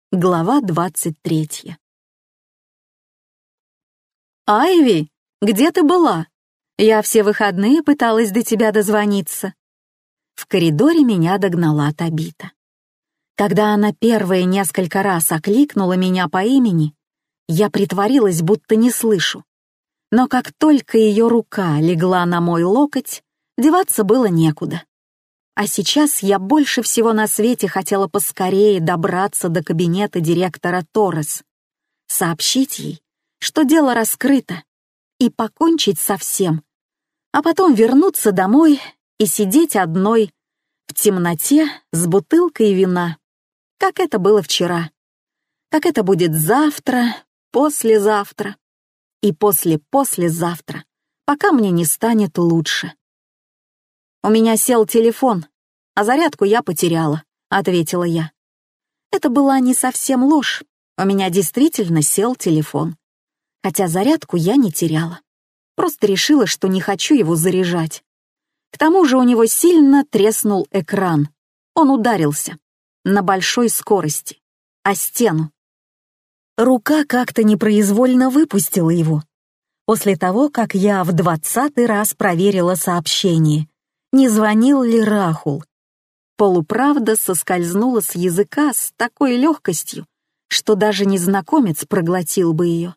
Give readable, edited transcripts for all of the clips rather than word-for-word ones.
Глава 23. «Айви, где ты была? Я все выходные пыталась до тебя дозвониться». В коридоре меня догнала Табита. Когда она первые несколько раз окликнула меня по имени, я притворилась, будто не слышу. Но как только ее рука легла на мой локоть, деваться было некуда. А сейчас я больше всего на свете хотела поскорее добраться до кабинета директора Торрес, сообщить ей, что дело раскрыто, и покончить со всем, а потом вернуться домой и сидеть одной в темноте с бутылкой вина, как это было вчера, как это будет завтра, послезавтра и послезавтра, пока мне не станет лучше. «У меня сел телефон, а зарядку я потеряла», — ответила я. Это была не совсем ложь, у меня действительно сел телефон. Хотя зарядку я не теряла. Просто решила, что не хочу его заряжать. К тому же у него сильно треснул экран. Он ударился на большой скорости о стену. Рука как-то непроизвольно выпустила его. После того, как я в 20-й раз проверила сообщение, не звонил ли Рахул. Полуправда соскользнула с языка с такой легкостью, что даже незнакомец проглотил бы ее.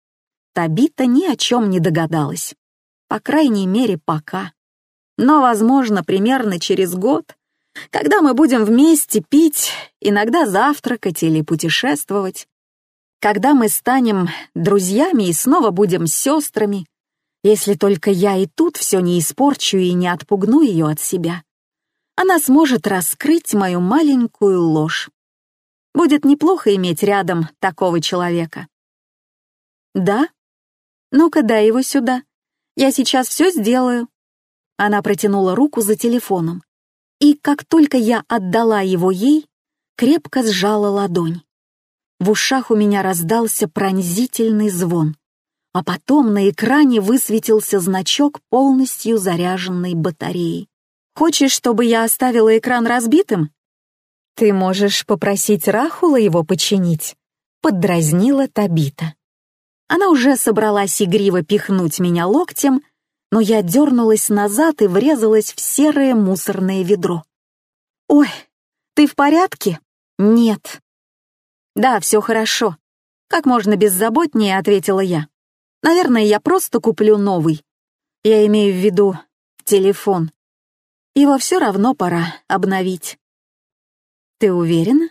Табита ни о чем не догадалась. По крайней мере, пока. Но, возможно, примерно через год, когда мы будем вместе пить, иногда завтракать или путешествовать, когда мы станем друзьями и снова будем сестрами, если только я и тут все не испорчу и не отпугну ее от себя, она сможет раскрыть мою маленькую ложь. Будет неплохо иметь рядом такого человека. «Да? Ну-ка, дай его сюда. Я сейчас все сделаю». Она протянула руку за телефоном, и как только я отдала его ей, крепко сжала ладонь. В ушах у меня раздался пронзительный звон, а потом на экране высветился значок полностью заряженной батареи. «Хочешь, чтобы я оставила экран разбитым?» «Ты можешь попросить Рахула его починить», — поддразнила Табита. Она уже собралась игриво пихнуть меня локтем, но я дернулась назад и врезалась в серое мусорное ведро. «Ой, ты в порядке?» «Нет». «Да, все хорошо», — как можно беззаботнее ответила я. «Наверное, я просто куплю новый. Я имею в виду телефон. Его все равно пора обновить». «Ты уверена?»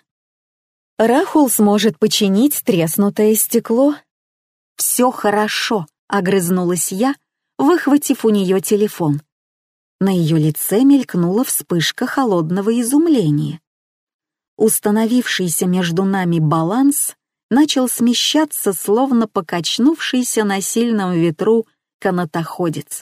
«Рахул сможет починить треснутое стекло». «Все хорошо», — огрызнулась я, выхватив у нее телефон. На ее лице мелькнула вспышка холодного изумления. Установившийся между нами баланс начал смещаться, словно покачнувшийся на сильном ветру канатоходец.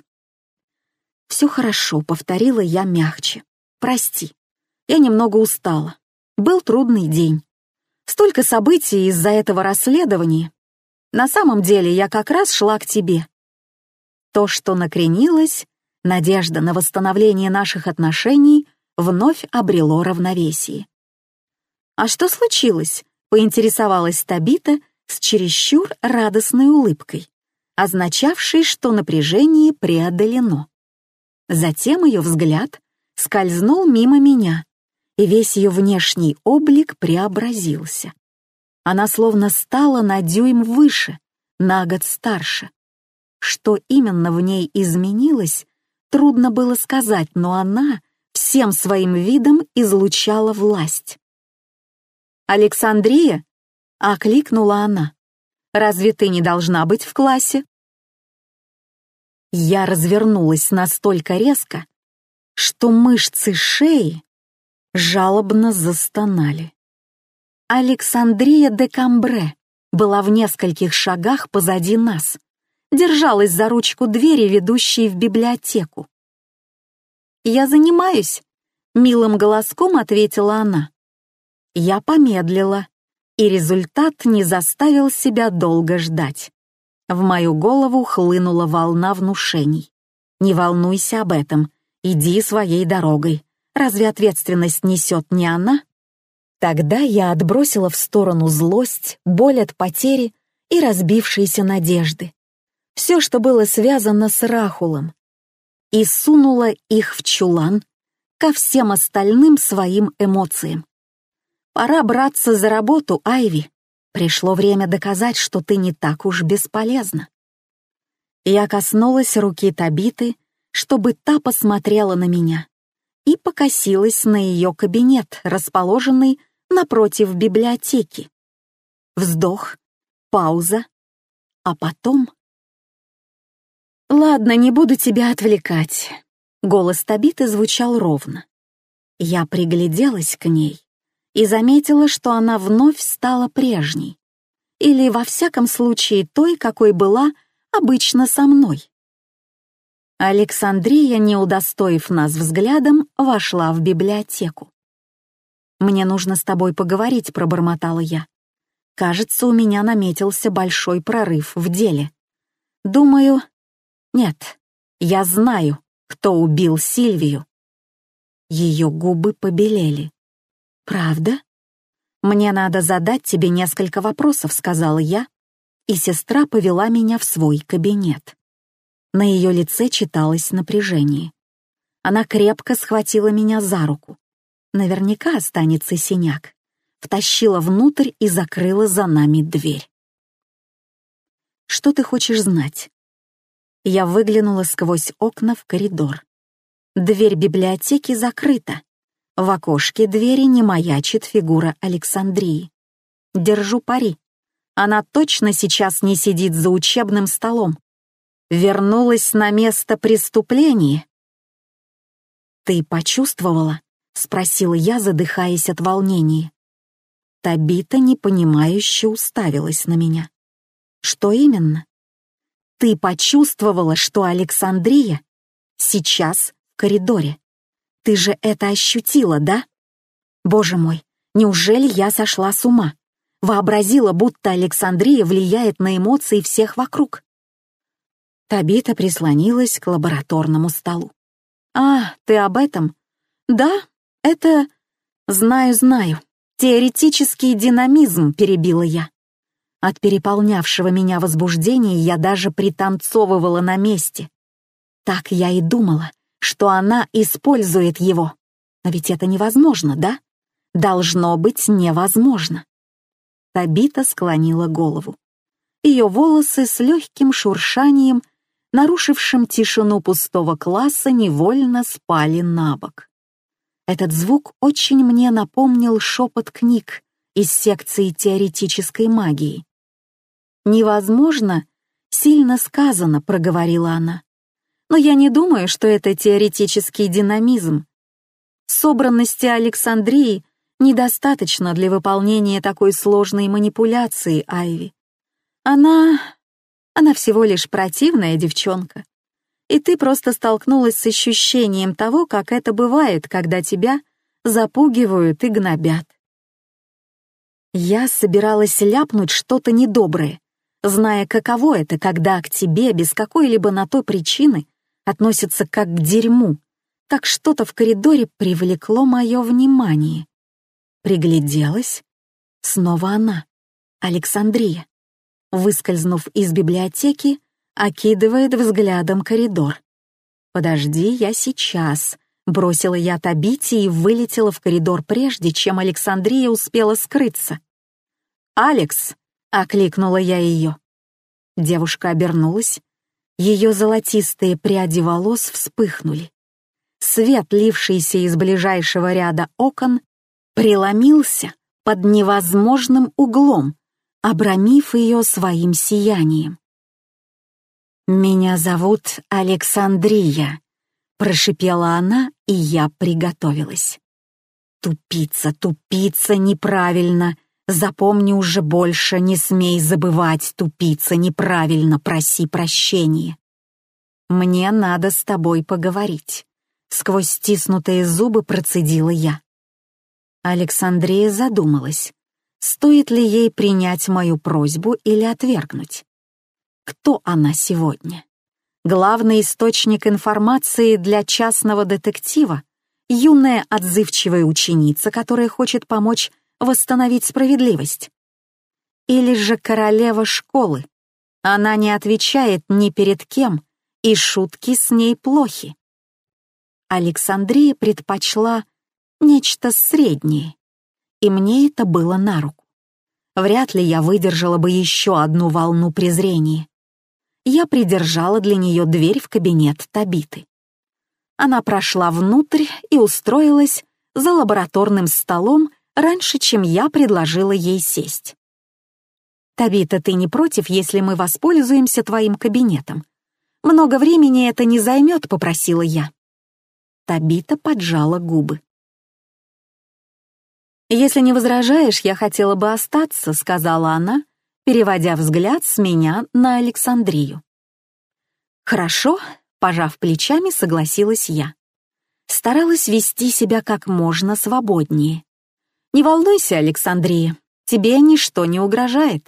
«Все хорошо», — повторила я мягче. «Прости, я немного устала. Был трудный день. Столько событий из-за этого расследования. На самом деле я как раз шла к тебе». То, что накренилось, надежда на восстановление наших отношений, вновь обрело равновесие. «А что случилось?» — поинтересовалась Табита с чересчур радостной улыбкой, означавшей, что напряжение преодолено. Затем ее взгляд скользнул мимо меня, и весь ее внешний облик преобразился. Она словно стала на дюйм выше, на год старше. Что именно в ней изменилось, трудно было сказать, но она всем своим видом излучала власть. «Александрия?» — окликнула она. «Разве ты не должна быть в классе?» Я развернулась настолько резко, что мышцы шеи жалобно застонали. Александрия де Камбре была в нескольких шагах позади нас, держалась за ручку двери, ведущей в библиотеку. «Я занимаюсь», — милым голоском ответила она. Я помедлила, и результат не заставил себя долго ждать. В мою голову хлынула волна внушений. «Не волнуйся об этом, иди своей дорогой. Разве ответственность несет не она?» Тогда я отбросила в сторону злость, боль от потери и разбившиеся надежды. Все, что было связано с Рахулом. И сунула их в чулан ко всем остальным своим эмоциям. Пора браться за работу, Айви. Пришло время доказать, что ты не так уж бесполезна. Я коснулась руки Табиты, чтобы та посмотрела на меня, и покосилась на ее кабинет, расположенный напротив библиотеки. Вздох, пауза, а потом... «Ладно, не буду тебя отвлекать». Голос Табиты звучал ровно. Я пригляделась к ней и заметила, что она вновь стала прежней. Или, во всяком случае, той, какой была обычно со мной. Александрия, не удостоив нас взглядом, вошла в библиотеку. «Мне нужно с тобой поговорить», — пробормотала я. «Кажется, у меня наметился большой прорыв в деле. Думаю... Нет, я знаю, кто убил Сильвию». Ее губы побелели. «Правда? Мне надо задать тебе несколько вопросов», — сказала я, и сестра повела меня в свой кабинет. На ее лице читалось напряжение. Она крепко схватила меня за руку. Наверняка останется синяк. Втащила внутрь и закрыла за нами дверь. «Что ты хочешь знать?» Я выглянула сквозь окна в коридор. Дверь библиотеки закрыта. В окошке двери не маячит фигура Александрии. Держу пари. Она точно сейчас не сидит за учебным столом. Вернулась на место преступления. «Ты почувствовала?» — спросила я, задыхаясь от волнения. Табита непонимающе уставилась на меня. «Что именно?» «Ты почувствовала, что Александрия сейчас в коридоре? Ты же это ощутила, да? Боже мой, неужели я сошла с ума? Вообразила, будто Александрия влияет на эмоции всех вокруг». Табита прислонилась к лабораторному столу. «А, ты об этом? Да, это... Знаю. Теоретический динамизм», — перебила я. От переполнявшего меня возбуждения я даже пританцовывала на месте. Так я и думала, что она использует его. Но ведь это невозможно, да? Должно быть невозможно. Табита склонила голову. Ее волосы с легким шуршанием, нарушившим тишину пустого класса, невольно спали на бок. Этот звук очень мне напомнил шепот книг из секции теоретической магии. «Невозможно, сильно сказано», — проговорила она. «Но я не думаю, что это теоретический динамизм. Собранности Александрии недостаточно для выполнения такой сложной манипуляции, Айви. Она всего лишь противная девчонка. И ты просто столкнулась с ощущением того, как это бывает, когда тебя запугивают и гнобят». Я собиралась ляпнуть что-то недоброе, зная, каково это, когда к тебе без какой-либо на то причины относятся как к дерьму, как что-то в коридоре привлекло мое внимание. Пригляделась. Снова она, Александрия. Выскользнув из библиотеки, окидывает взглядом коридор. «Подожди, я сейчас», — бросила я Табите и вылетела в коридор прежде, чем Александрия успела скрыться. «Алекс!» — окликнула я ее. Девушка обернулась. Ее золотистые пряди волос вспыхнули. Свет, лившийся из ближайшего ряда окон, преломился под невозможным углом, обрамив ее своим сиянием. «Меня зовут Александрия», — прошипела она, и я приготовилась. «Тупица, неправильно. Запомни уже больше, не смей забывать, тупица, неправильно, проси прощения. Мне надо с тобой поговорить», — сквозь стиснутые зубы процедила я. Александрия задумалась, стоит ли ей принять мою просьбу или отвергнуть. Кто она сегодня? Главный источник информации для частного детектива? Юная отзывчивая ученица, которая хочет помочь восстановить справедливость? Или же королева школы? Она не отвечает ни перед кем, и шутки с ней плохи. Александрия предпочла нечто среднее, и мне это было на руку. Вряд ли я выдержала бы еще одну волну презрения. Я придержала для нее дверь в кабинет Табиты. Она прошла внутрь и устроилась за лабораторным столом раньше, чем я предложила ей сесть. «Табита, ты не против, если мы воспользуемся твоим кабинетом? Много времени это не займет», — попросила я. Табита поджала губы. «Если не возражаешь, я хотела бы остаться», — сказала она, переводя взгляд с меня на Александрию. «Хорошо», — пожав плечами, согласилась я. Старалась вести себя как можно свободнее. «Не волнуйся, Александрия, тебе ничто не угрожает».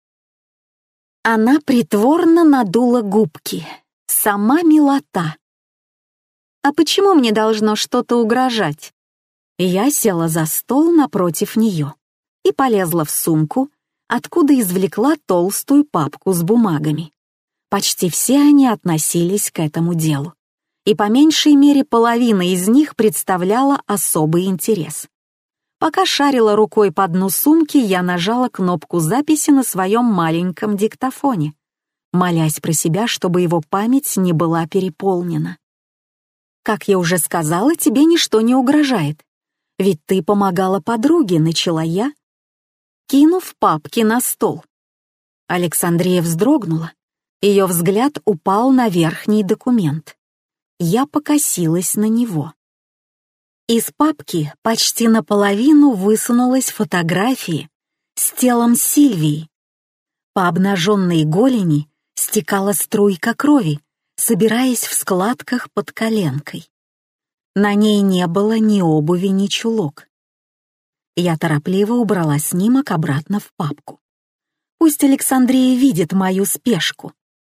Она притворно надула губки. Сама милота. «А почему мне должно что-то угрожать?» Я села за стол напротив нее и полезла в сумку, откуда извлекла толстую папку с бумагами. Почти все они относились к этому делу, и по меньшей мере половина из них представляла особый интерес. Пока шарила рукой по дну сумки, я нажала кнопку записи на своем маленьком диктофоне, молясь про себя, чтобы его память не была переполнена. «Как я уже сказала, тебе ничто не угрожает. Ведь ты помогала подруге», — начала я, кинув папки на стол. Александрия вздрогнула. Ее взгляд упал на верхний документ. Я покосилась на него. Из папки почти наполовину высунулась фотография с телом Сильвии. По обнаженной голени стекала струйка крови, собираясь в складках под коленкой. На ней не было ни обуви, ни чулок. Я торопливо убрала снимок обратно в папку. Пусть Александрия видит мою спешку.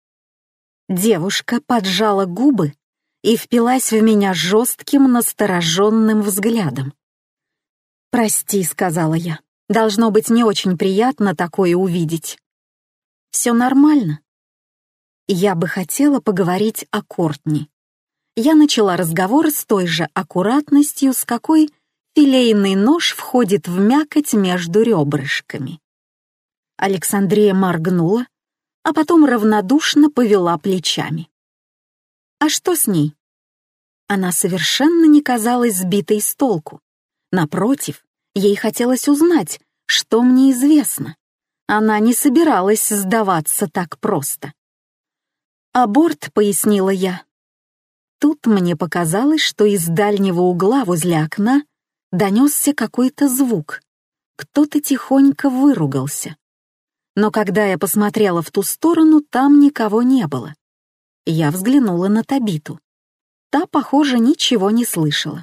Девушка поджала губы и впилась в меня жестким, настороженным взглядом. «Прости», — сказала я, — «должно быть не очень приятно такое увидеть». «Все нормально». Я бы хотела поговорить о Кортни. Я начала разговор с той же аккуратностью, с какой филейный нож входит в мякоть между ребрышками. Александрия моргнула, а потом равнодушно повела плечами. «А что с ней?» Она совершенно не казалась сбитой с толку. Напротив, ей хотелось узнать, что мне известно. Она не собиралась сдаваться так просто. «Аборт», — пояснила я. Тут мне показалось, что из дальнего угла возле окна донесся какой-то звук. Кто-то тихонько выругался. Но когда я посмотрела в ту сторону, там никого не было. Я взглянула на Табиту. Та, похоже, ничего не слышала.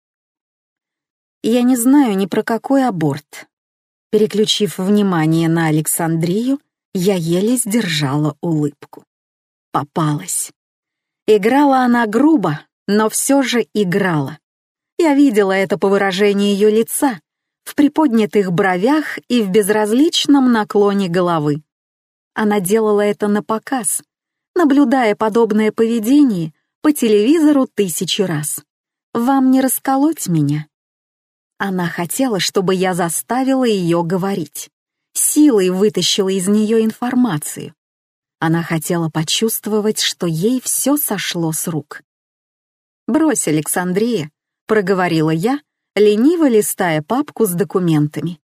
Я не знаю ни про какой аборт. Переключив внимание на Александрию, я еле сдержала улыбку. Попалась. Играла она грубо, но все же играла. Я видела это по выражению ее лица, в приподнятых бровях и в безразличном наклоне головы. Она делала это напоказ, наблюдая подобное поведение по телевизору 1000 раз. «Вам не расколоть меня?» Она хотела, чтобы я заставила ее говорить, силой вытащила из нее информацию. Она хотела почувствовать, что ей все сошло с рук. «Брось, Александрия», — проговорила я, лениво листая папку с документами.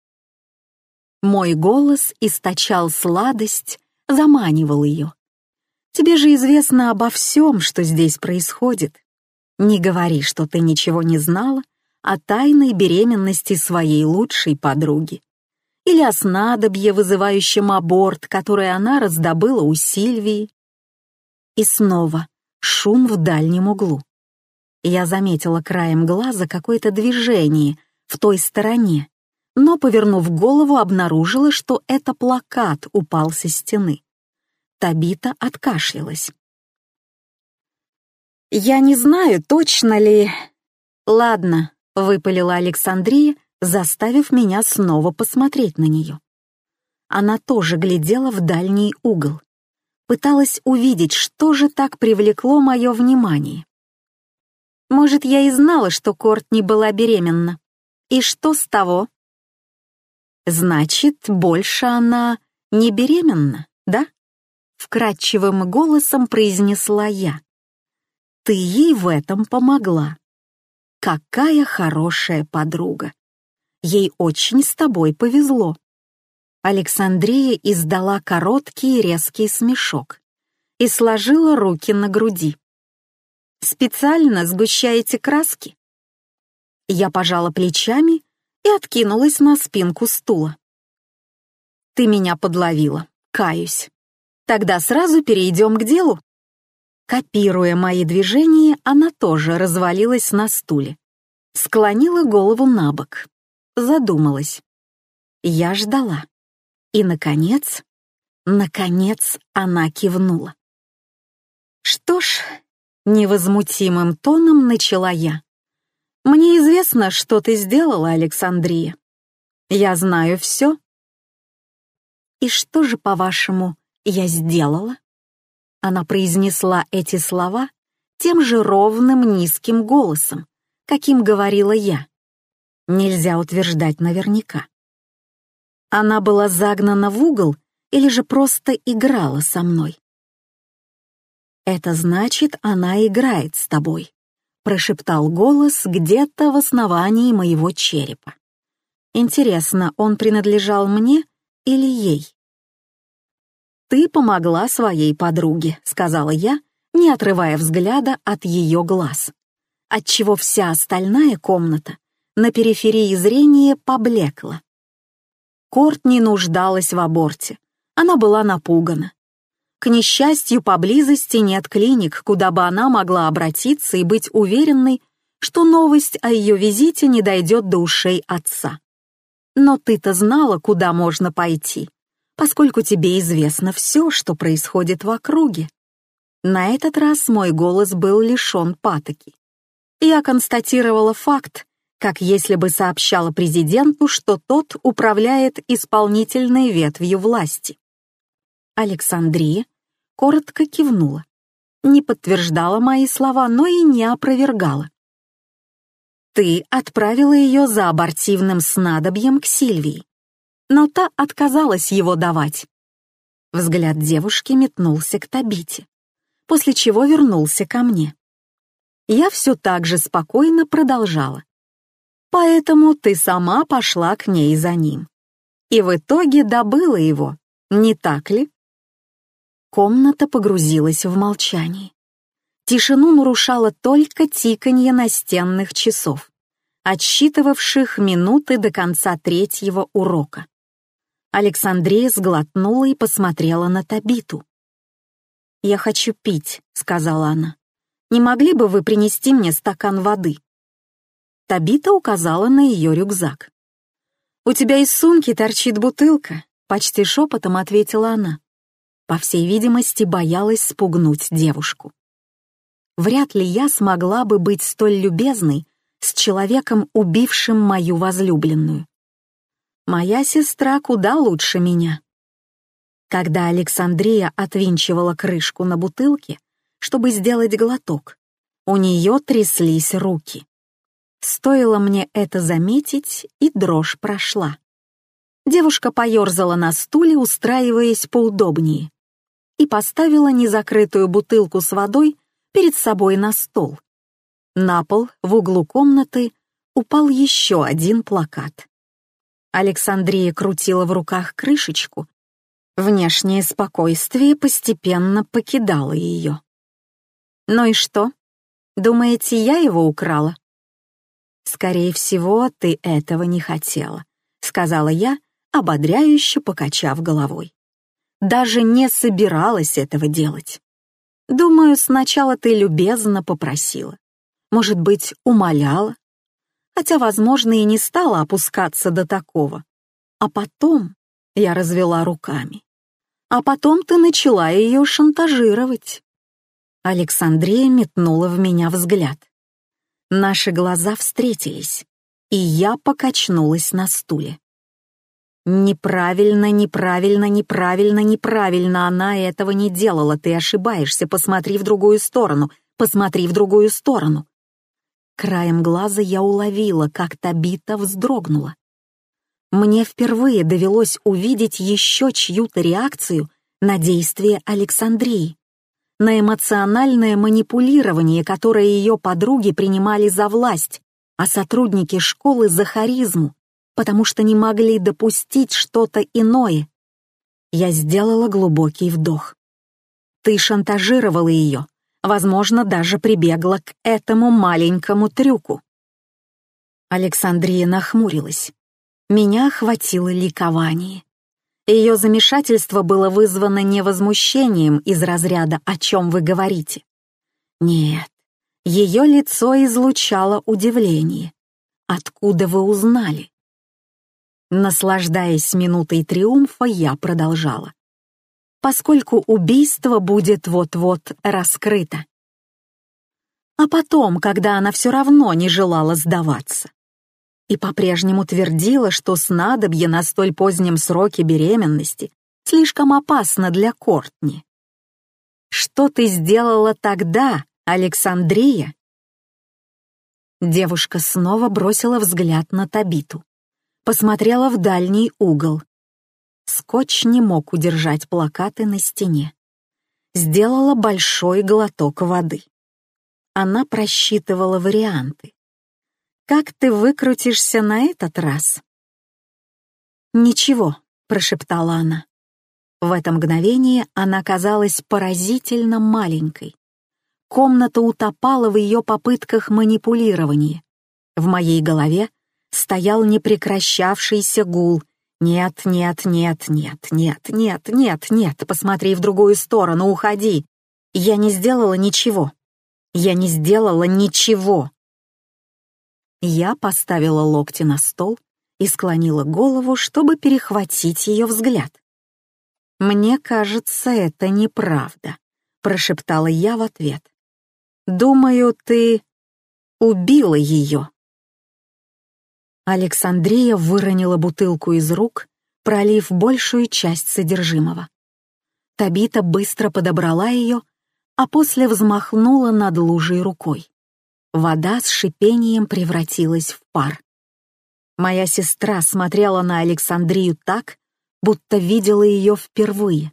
Мой голос источал сладость, заманивал ее. «Тебе же известно обо всем, что здесь происходит. Не говори, что ты ничего не знала о тайной беременности своей лучшей подруги или о снадобье, вызывающем аборт, которое она раздобыла у Сильвии». И снова шум в дальнем углу. Я заметила краем глаза какое-то движение в той стороне, но, повернув голову, обнаружила, что это плакат упал со стены. Табита откашлялась. «Я не знаю, точно ли...» «Ладно», — выпалила Александрия, заставив меня снова посмотреть на нее. Она тоже глядела в дальний угол, пыталась увидеть, что же так привлекло мое внимание. Может, я и знала, что Кортни была беременна. И что с того? Значит, больше она не беременна, да? Вкрадчивым голосом произнесла я. Ты ей в этом помогла. Какая хорошая подруга. Ей очень с тобой повезло. Александрия издала короткий резкий смешок и сложила руки на груди. «Специально сгущаете краски?» Я пожала плечами и откинулась на спинку стула. «Ты меня подловила, каюсь. Тогда сразу перейдем к делу». Копируя мои движения, она тоже развалилась на стуле, склонила голову на бок, задумалась. Я ждала. И, наконец она кивнула. «Что ж», — невозмутимым тоном начала я, «мне известно, что ты сделала, Александрия. Я знаю все». «И что же, по-вашему, я сделала?» Она произнесла эти слова тем же ровным низким голосом, каким говорила я. Нельзя утверждать наверняка. Она была загнана в угол или же просто играла со мной? «Это значит, она играет с тобой», — прошептал голос где-то в основании моего черепа. Интересно, он принадлежал мне или ей? «Ты помогла своей подруге», — сказала я, не отрывая взгляда от ее глаз, отчего вся остальная комната на периферии зрения поблекла. Кортни нуждалась в аборте, она была напугана. К несчастью, поблизости нет клиник, куда бы она могла обратиться и быть уверенной, что новость о ее визите не дойдет до ушей отца. Но ты-то знала, куда можно пойти, поскольку тебе известно все, что происходит в округе. На этот раз мой голос был лишен патоки. Я констатировала факт, как если бы сообщала президенту, что тот управляет исполнительной ветвью власти. Александрия коротко кивнула, не подтверждала мои слова, но и не опровергала. Ты отправила ее за абортивным снадобьем к Сильвии, но та отказалась его давать. Взгляд девушки метнулся к Табите, после чего вернулся ко мне. Я все так же спокойно продолжала. Поэтому ты сама пошла к ней за ним. И в итоге добыла его, не так ли? Комната погрузилась в молчание. Тишину нарушало только тиканье настенных часов, отсчитывавших минуты до конца третьего урока. Александрия сглотнула и посмотрела на Табиту. «Я хочу пить», — сказала она. «Не могли бы вы принести мне стакан воды?» Табита указала на ее рюкзак. «У тебя из сумки торчит бутылка», — почти шепотом ответила она. По всей видимости, боялась спугнуть девушку. Вряд ли я смогла бы быть столь любезной с человеком, убившим мою возлюбленную. Моя сестра куда лучше меня. Когда Александрия отвинчивала крышку на бутылке, чтобы сделать глоток, у нее тряслись руки. Стоило мне это заметить, и дрожь прошла. Девушка поерзала на стуле, устраиваясь поудобнее, и поставила незакрытую бутылку с водой перед собой на стол. На пол в углу комнаты упал еще один плакат. Александрия крутила в руках крышечку. Внешнее спокойствие постепенно покидало ее. «Ну и что? Думаете, я его украла?» «Скорее всего, ты этого не хотела», — сказала я, ободряюще покачав головой. «Даже не собиралась этого делать. Думаю, сначала ты любезно попросила. Может быть, умоляла. Хотя, возможно, и не стала опускаться до такого. А потом я развела руками. А потом ты начала ее шантажировать». Александрия метнула в меня взгляд. Наши глаза встретились. и я покачнулась на стуле. «Неправильно, неправильно, неправильно, неправильно, она этого не делала, ты ошибаешься, посмотри в другую сторону, посмотри в другую сторону». Краем глаза я уловила, как Табита вздрогнула. Мне впервые довелось увидеть еще чью-то реакцию на действия Александрии, на эмоциональное манипулирование, которое ее подруги принимали за власть, а сотрудники школы за харизму, потому что не могли допустить что-то иное. Я сделала глубокий вдох. Ты шантажировала ее, возможно, даже прибегла к этому маленькому трюку. Александрия нахмурилась. Меня охватило ликование. Ее замешательство было вызвано не возмущением из разряда «о чем вы говорите?». Нет, ее лицо излучало удивление. «Откуда вы узнали?» Наслаждаясь минутой триумфа, я продолжала. «Поскольку убийство будет вот-вот раскрыто». А потом, когда она все равно не желала сдаваться. И по-прежнему твердила, что снадобье на столь позднем сроке беременности слишком опасно для Кортни. «Что ты сделала тогда, Александрия?» Девушка снова бросила взгляд на Табиту, посмотрела в дальний угол. Скотч не мог удержать плакаты на стене. Сделала большой глоток воды. Она просчитывала варианты. «Как ты выкрутишься на этот раз?» «Ничего», — прошептала она. В это мгновение она казалась поразительно маленькой. Комната утопала в ее попытках манипулирования. В моей голове стоял непрекращавшийся гул. «Нет, нет, нет, нет, нет, нет, нет, нет, посмотри в другую сторону, уходи!» Я не сделала ничего. Я не сделала ничего. Я поставила локти на стол и склонила голову, чтобы перехватить ее взгляд. «Мне кажется, это неправда», — прошептала я в ответ. «Думаю, ты убила ее». Александрия выронила бутылку из рук, пролив большую часть содержимого. Табита быстро подобрала ее, а после взмахнула над лужей рукой. Вода с шипением превратилась в пар. Моя сестра смотрела на Александрию так, будто видела ее впервые.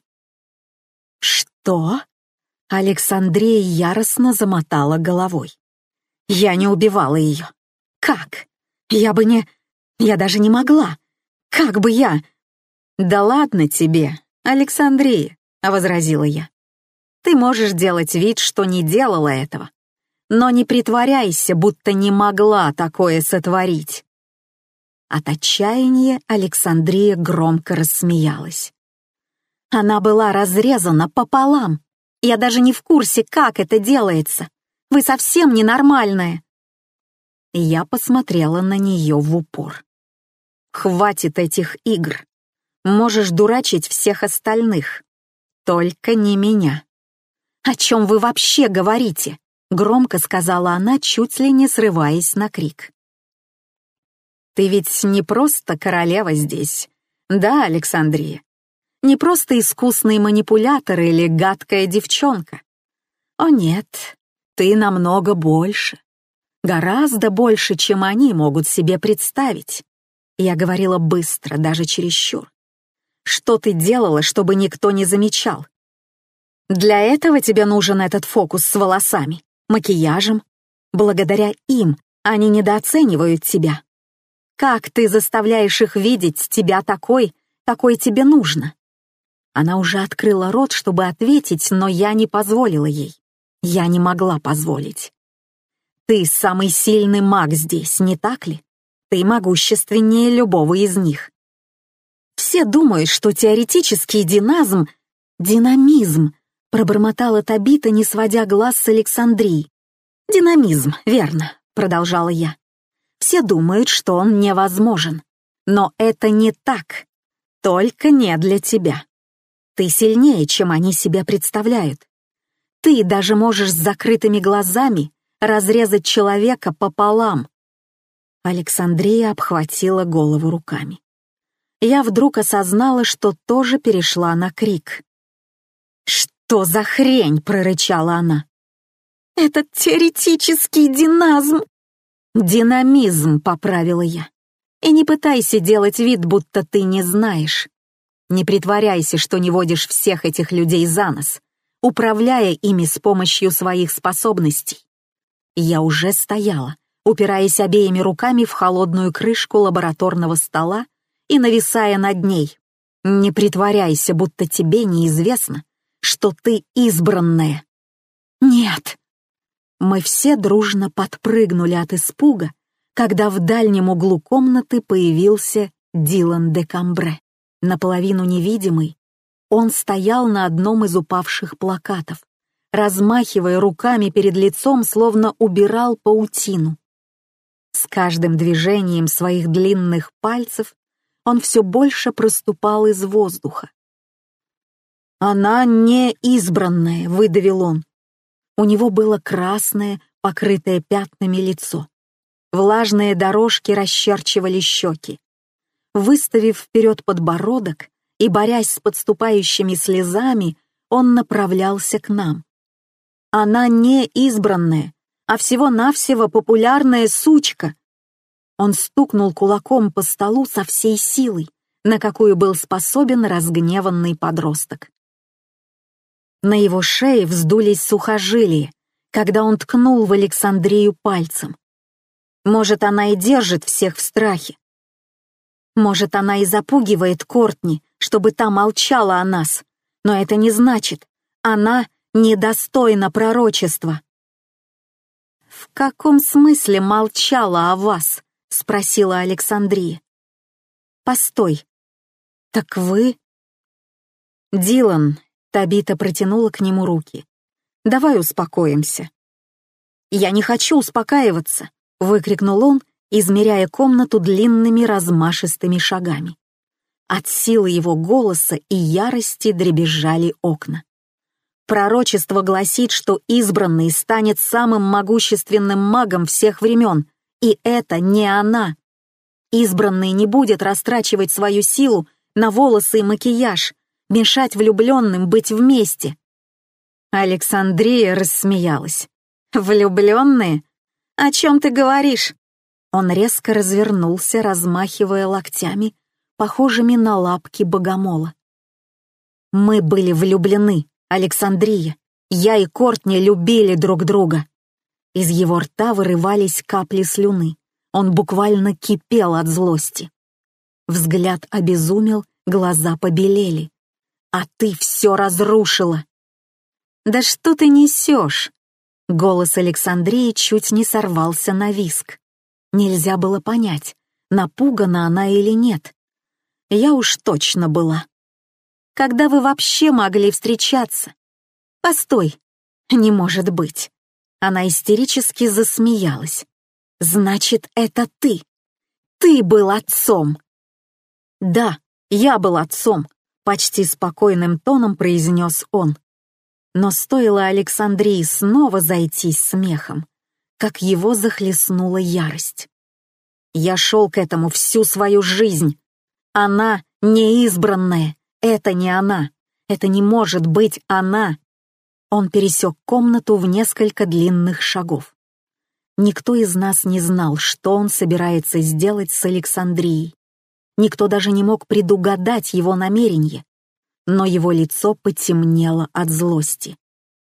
«Что?» — Александрия яростно замотала головой. «Я не убивала ее. Как? Я даже не могла. Как бы я...» «Да ладно тебе, Александрия», — возразила я. «Ты можешь делать вид, что не делала этого. Но не притворяйся, будто не могла такое сотворить». От отчаяния Александрия громко рассмеялась. «Она была разрезана пополам. Я даже не в курсе, как это делается. Вы совсем ненормальная». Я посмотрела на нее в упор. «Хватит этих игр. Можешь дурачить всех остальных. Только не меня». «О чем вы вообще говорите?» — громко сказала она, чуть ли не срываясь на крик. «Ты ведь не просто королева здесь, да, Александрия? Не просто искусный манипулятор или гадкая девчонка. О нет, ты намного больше. Гораздо больше, чем они могут себе представить». Я говорила быстро, даже чересчур. «Что ты делала, чтобы никто не замечал? Для этого тебе нужен этот фокус с волосами, макияжем. Благодаря им они недооценивают тебя. Как ты заставляешь их видеть тебя такой, какой тебе нужно?» Она уже открыла рот, чтобы ответить, но я не позволила ей. Я не могла позволить. «Ты самый сильный маг здесь, не так ли? Ты могущественнее любого из них. Все думают, что теоретический динамизм, пробормотала Табита, не сводя глаз с Александрии. «Динамизм, верно», — продолжала я. «Все думают, что он невозможен. Но это не так. Только не для тебя. Ты сильнее, чем они себе представляют. Ты даже можешь с закрытыми глазами разрезать человека пополам». Александрия обхватила голову руками. Я вдруг осознала, что тоже перешла на крик. «Что за хрень?» — прорычала она. «Это теоретический диназм!» «Динамизм», — поправила я. «И не пытайся делать вид, будто ты не знаешь. Не притворяйся, что не водишь всех этих людей за нос, управляя ими с помощью своих способностей». Я уже стояла, упираясь обеими руками в холодную крышку лабораторного стола и нависая над ней. «Не притворяйся, будто тебе неизвестно, что ты избранная». «Нет». Мы все дружно подпрыгнули от испуга, когда в дальнем углу комнаты появился Дилан де Камбре. Наполовину невидимый, он стоял на одном из упавших плакатов, размахивая руками перед лицом, словно убирал паутину. С каждым движением своих длинных пальцев он все больше проступал из воздуха. «Она не избранная», — выдавил он. У него было красное, покрытое пятнами лицо. Влажные дорожки расчерчивали щеки. Выставив вперед подбородок и борясь с подступающими слезами, он направлялся к нам. «Она не избранная, а всего-навсего популярная сучка». Он стукнул кулаком по столу со всей силой, на какую был способен разгневанный подросток. На его шее вздулись сухожилия, когда он ткнул в Александрию пальцем. Может, она и держит всех в страхе. Может, она и запугивает Кортни, чтобы та молчала о нас, но это не значит, она недостойна пророчества. «В каком смысле молчала о вас?» — спросила Александрия. «Постой, так вы...» «Дилан», — Табита протянула к нему руки, — «давай успокоимся». «Я не хочу успокаиваться», — выкрикнул он, измеряя комнату длинными размашистыми шагами. От силы его голоса и ярости дребезжали окна. Пророчество гласит, что избранный станет самым могущественным магом всех времен, и это не она. Избранный не будет растрачивать свою силу на волосы и макияж, мешать влюбленным быть вместе. Александрия рассмеялась. «Влюбленные? О чем ты говоришь?» Он резко развернулся, размахивая локтями, похожими на лапки богомола. «Мы были влюблены, Александрия. Я и Кортни любили друг друга». Из его рта вырывались капли слюны. Он буквально кипел от злости. Взгляд обезумел, глаза побелели. «А ты все разрушила!» «Да что ты несешь?» Голос Александрии чуть не сорвался на визг. Нельзя было понять, напугана она или нет. Я уж точно была. «Когда вы вообще могли встречаться?» «Постой, не может быть!» Она истерически засмеялась. «Значит, это ты! Ты был отцом!» «Да, я был отцом», — почти спокойным тоном произнес он. Но стоило Александрии снова зайтись смехом, как его захлестнула ярость. «Я шел к этому всю свою жизнь. Она неизбранная, это не она, это не может быть она». Он пересек комнату в несколько длинных шагов. Никто из нас не знал, что он собирается сделать с Александрией. Никто даже не мог предугадать его намерение, но его лицо потемнело от злости.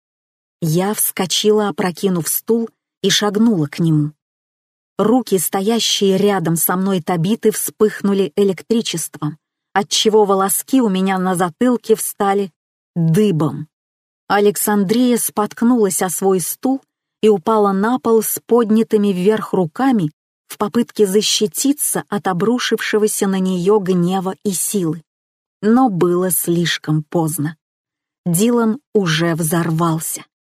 Я вскочила, опрокинув стул, и шагнула к нему. Руки, стоящие рядом со мной Табиты, вспыхнули электричеством, отчего волоски у меня на затылке встали дыбом. Александрия споткнулась о свой стул и упала на пол с поднятыми вверх руками в попытке защититься от обрушившегося на нее гнева и силы. Но было слишком поздно. Дилан уже взорвался.